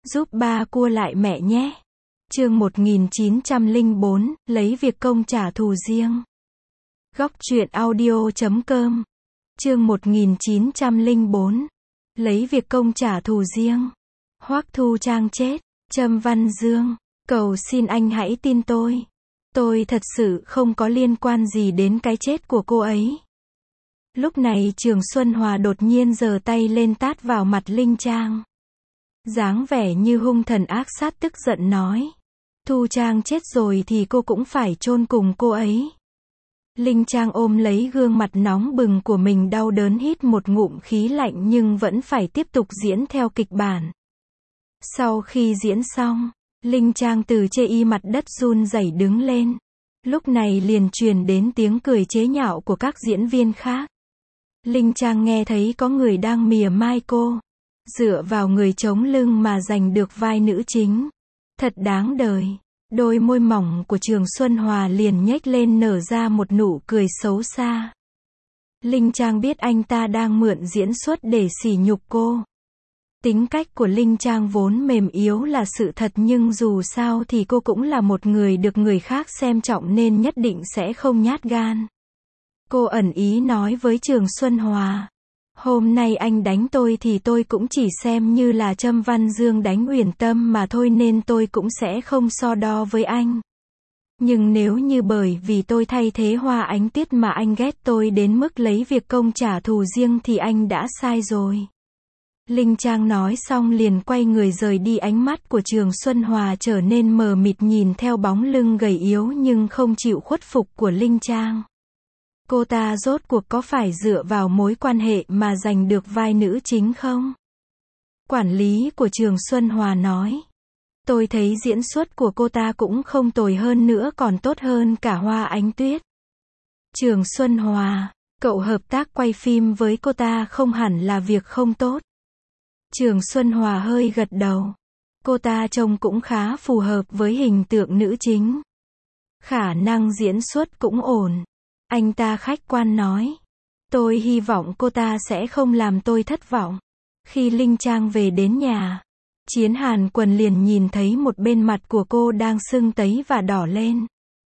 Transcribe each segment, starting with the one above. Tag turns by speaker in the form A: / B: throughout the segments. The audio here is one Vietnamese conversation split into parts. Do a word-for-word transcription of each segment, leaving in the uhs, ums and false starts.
A: Giúp ba cua lại mẹ nhé. Chương một nghìn chín trăm lẻ bốn, lấy việc công trả thù riêng. Góc truyện audio chấm com. Chương một nghìn chín trăm lẻ bốn, lấy việc công trả thù riêng. Hoắc Thu Trang chết. Trâm Văn Dương, cầu xin anh hãy tin tôi. Tôi thật sự không có liên quan gì đến cái chết của cô ấy. Lúc này Trường Xuân Hòa đột nhiên giơ tay lên tát vào mặt Linh Trang. Dáng vẻ như hung thần ác sát, tức giận nói. Thu Trang chết rồi thì cô cũng phải chôn cùng cô ấy. Linh Trang ôm lấy gương mặt nóng bừng của mình, đau đớn hít một ngụm khí lạnh nhưng vẫn phải tiếp tục diễn theo kịch bản. Sau khi diễn xong, Linh Trang từ chê y mặt đất run rẩy đứng lên. Lúc này liền truyền đến tiếng cười chế nhạo của các diễn viên khác. Linh Trang nghe thấy có người đang mỉa mai cô. Dựa vào người chống lưng mà giành được vai nữ chính. Thật đáng đời. Đôi môi mỏng của Trường Xuân Hòa liền nhếch lên nở ra một nụ cười xấu xa. Linh Trang biết anh ta đang mượn diễn xuất để sỉ nhục cô. Tính cách của Linh Trang vốn mềm yếu là sự thật, nhưng dù sao thì cô cũng là một người được người khác xem trọng nên nhất định sẽ không nhát gan. Cô ẩn ý nói với Trường Xuân Hòa. Hôm nay anh đánh tôi thì tôi cũng chỉ xem như là Trâm Văn Dương đánh Uyển Tâm mà thôi, nên tôi cũng sẽ không so đo với anh. Nhưng nếu như bởi vì tôi thay thế Hoa Ánh Tuyết mà anh ghét tôi đến mức lấy việc công trả thù riêng thì anh đã sai rồi. Linh Trang nói xong liền quay người rời đi, ánh mắt của Trường Xuân Hòa trở nên mờ mịt nhìn theo bóng lưng gầy yếu nhưng không chịu khuất phục của Linh Trang. Cô ta rốt cuộc có phải dựa vào mối quan hệ mà giành được vai nữ chính không? Quản lý của Trường Xuân Hòa nói. Tôi thấy diễn xuất của cô ta cũng không tồi, hơn nữa còn tốt hơn cả Hoa Ánh Tuyết. Trường Xuân Hòa, cậu hợp tác quay phim với cô ta không hẳn là việc không tốt. Trường Xuân Hòa hơi gật đầu. Cô ta trông cũng khá phù hợp với hình tượng nữ chính. Khả năng diễn xuất cũng ổn. Anh ta khách quan nói. Tôi hy vọng cô ta sẽ không làm tôi thất vọng. Khi Linh Trang về đến nhà, Chiến Hàn Quần liền nhìn thấy một bên mặt của cô đang sưng tấy và đỏ lên.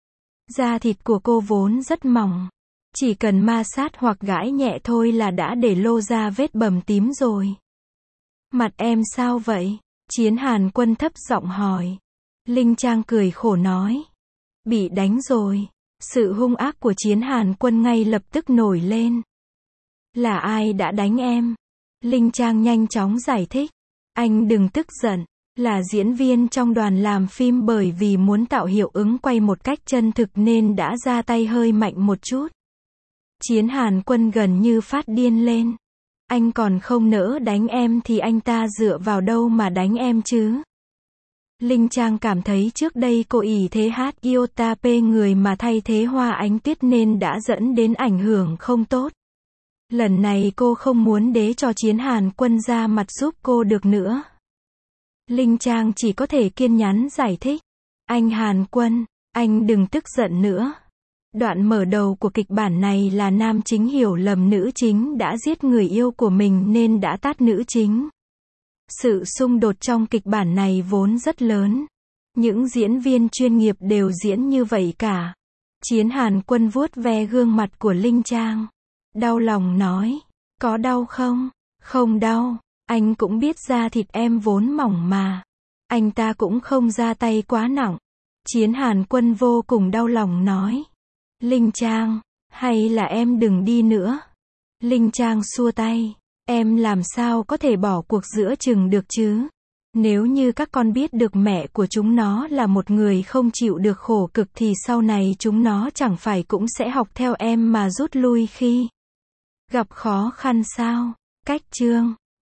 A: Da thịt của cô vốn rất mỏng. Chỉ cần ma sát hoặc gãi nhẹ thôi là đã để lô ra vết bầm tím rồi. Mặt em sao vậy? Chiến Hàn Quân thấp giọng hỏi. Linh Trang cười khổ nói. Bị đánh rồi. Sự hung ác của Chiến Hàn Quân ngay lập tức nổi lên. Là ai đã đánh em? Linh Trang nhanh chóng giải thích. Anh đừng tức giận. Là diễn viên trong đoàn làm phim, bởi vì muốn tạo hiệu ứng quay một cách chân thực nên đã ra tay hơi mạnh một chút. Chiến Hàn Quân gần như phát điên lên. Anh còn không nỡ đánh em thì anh ta dựa vào đâu mà đánh em chứ? Linh Trang cảm thấy trước đây cô ỷ thế hát iota pê người mà thay thế Hoa Ánh Tuyết nên đã dẫn đến ảnh hưởng không tốt. Lần này cô không muốn để cho Chiến Hàn Quân ra mặt giúp cô được nữa. Linh Trang chỉ có thể kiên nhẫn giải thích. Anh Hàn Quân, anh đừng tức giận nữa. Đoạn mở đầu của kịch bản này là nam chính hiểu lầm nữ chính đã giết người yêu của mình nên đã tát nữ chính. Sự xung đột trong kịch bản này vốn rất lớn. Những diễn viên chuyên nghiệp đều diễn như vậy cả. Chiến Hàn Quân vuốt ve gương mặt của Linh Trang. Đau lòng nói. Có đau không? Không đau. Anh cũng biết da thịt em vốn mỏng mà. Anh ta cũng không ra tay quá nặng. Chiến Hàn Quân vô cùng đau lòng nói. Linh Trang, hay là em đừng đi nữa. Linh Trang xua tay. Em làm sao có thể bỏ cuộc giữa chừng được chứ? Nếu như các con biết được mẹ của chúng nó là một người không chịu được khổ cực thì sau này chúng nó chẳng phải cũng sẽ học theo em mà rút lui khi gặp khó khăn sao? Cách chương